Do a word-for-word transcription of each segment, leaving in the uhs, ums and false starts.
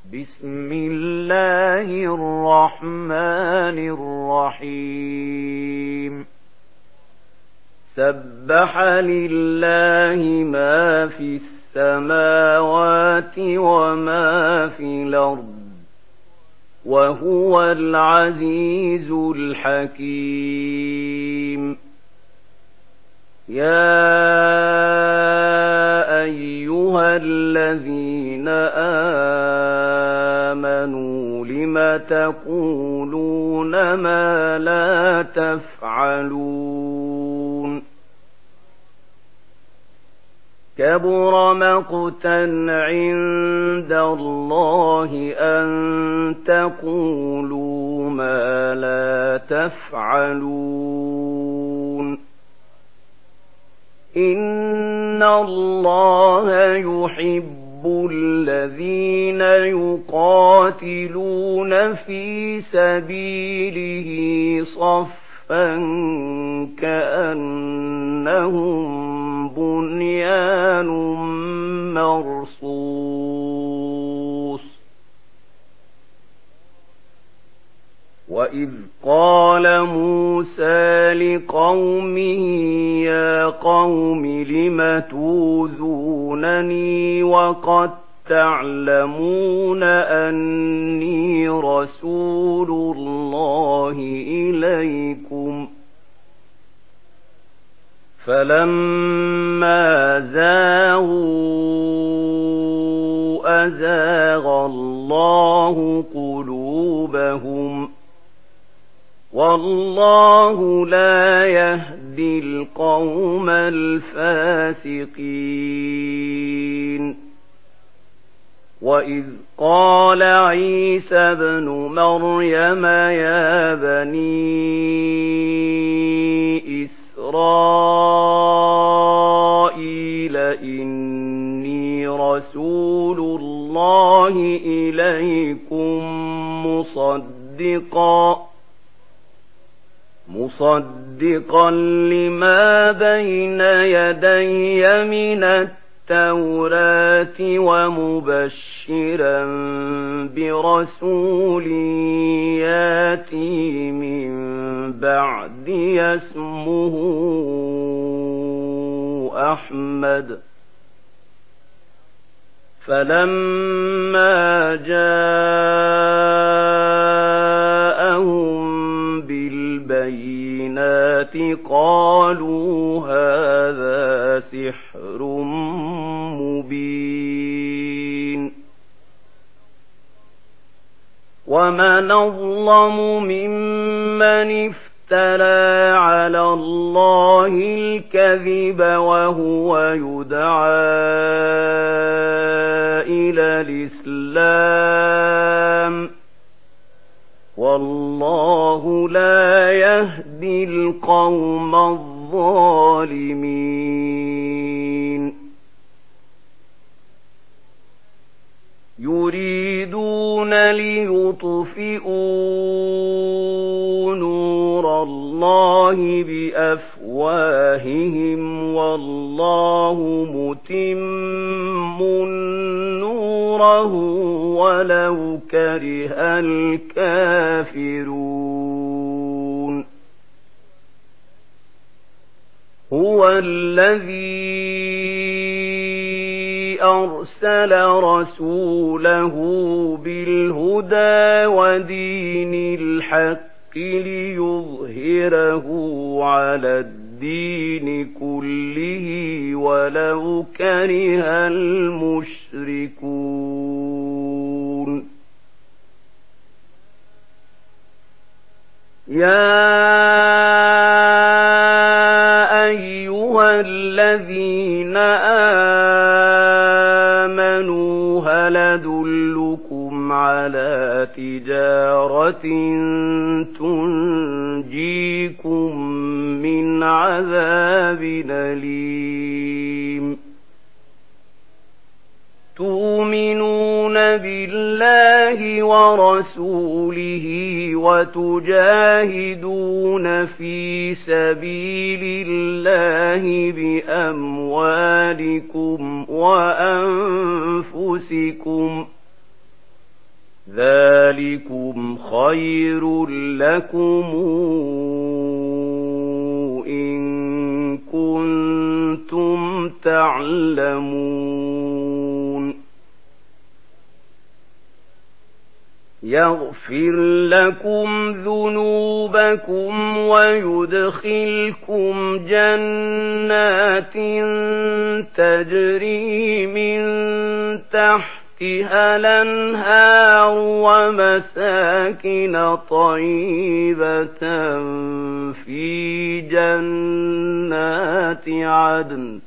بسم الله الرحمن الرحيم سبح لله ما في السماوات وما في الأرض وهو العزيز الحكيم يا أيها الذين آمنوا لم تقولون ما لا تفعلون كبر مقتا عند الله أن تقولوا ما لا تفعلون إن الله يحب الذين يقاتلون في سبيله صفا كأنهم بنيان مرصوص وإذ قال موسى لقومه يا قوم لم توذونني وقد تعلمون أني رسول الله إليكم فلما زاغوا أزاغ الله قلوبهم والله لا يهدي القوم الفاسقين وإذ قال عيسى ابن مريم يا بني إسرائيل إني رسول الله إليكم مصدقا مصدقا لما بين يدي من التوراة ومبشرا برسول ياتي من بعدي اسمه أحمد فلما جاءهم بالبينات قالوا هذا سحر مبين ومن أظلم ممن افترى على الله الكذب وهو يدعى إلى الإسلام والله لا يهدي القوم الظالمين يريدون ليطفئوا نور الله بأفواههم والله متم نوره ولو كره الكافرون هو الذي أرسل رسوله بالهدى ودين الحق ليظهره على الدين كله ولو كره المشركون يا أيها الذين آمنوا هل أدلكم على تجارة تنجيكم من عذاب أليم تؤمنون بالله ورسوله وتجاهدون في سبيل الله بأموالكم وأنفسكم ذلكم خير لكم إن كنتم تعلمون يغفر لكم ذنوبكم ويدخلكم جنات تجري من تحتها الأنهار ومساكن طيبة في جنات عدن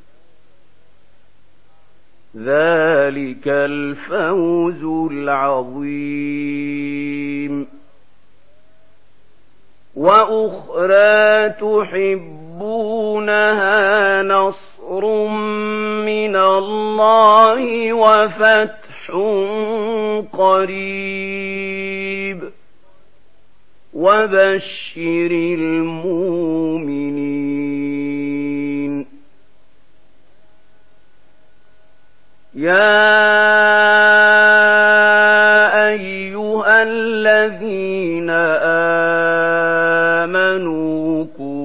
ذلك الفوز العظيم وأخرى تحبونها نصر من الله وفتح قريب وبشر المؤمنين يا أيها الذين آمنوا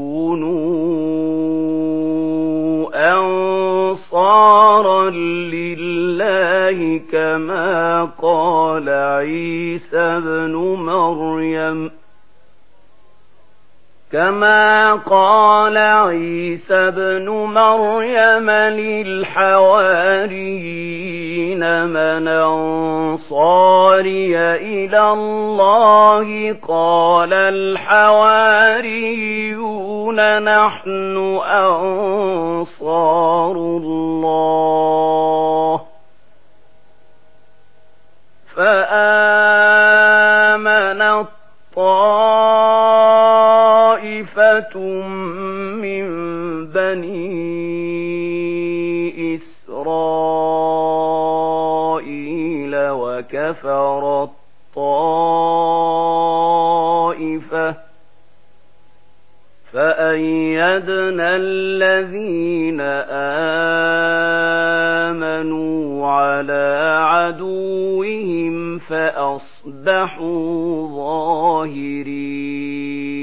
كونوا أنصارا لله كما قال عيسى ابن مريم كما قال عيسى ابن مريم للحواريين من أنصاري إلى الله قال الحواريون نحن أنصار الله فآمن طائفة من بني إسرائيل وكفر الطائفة فأيدنا الذين آمنوا على عدوهم فأصبحوا ظاهرين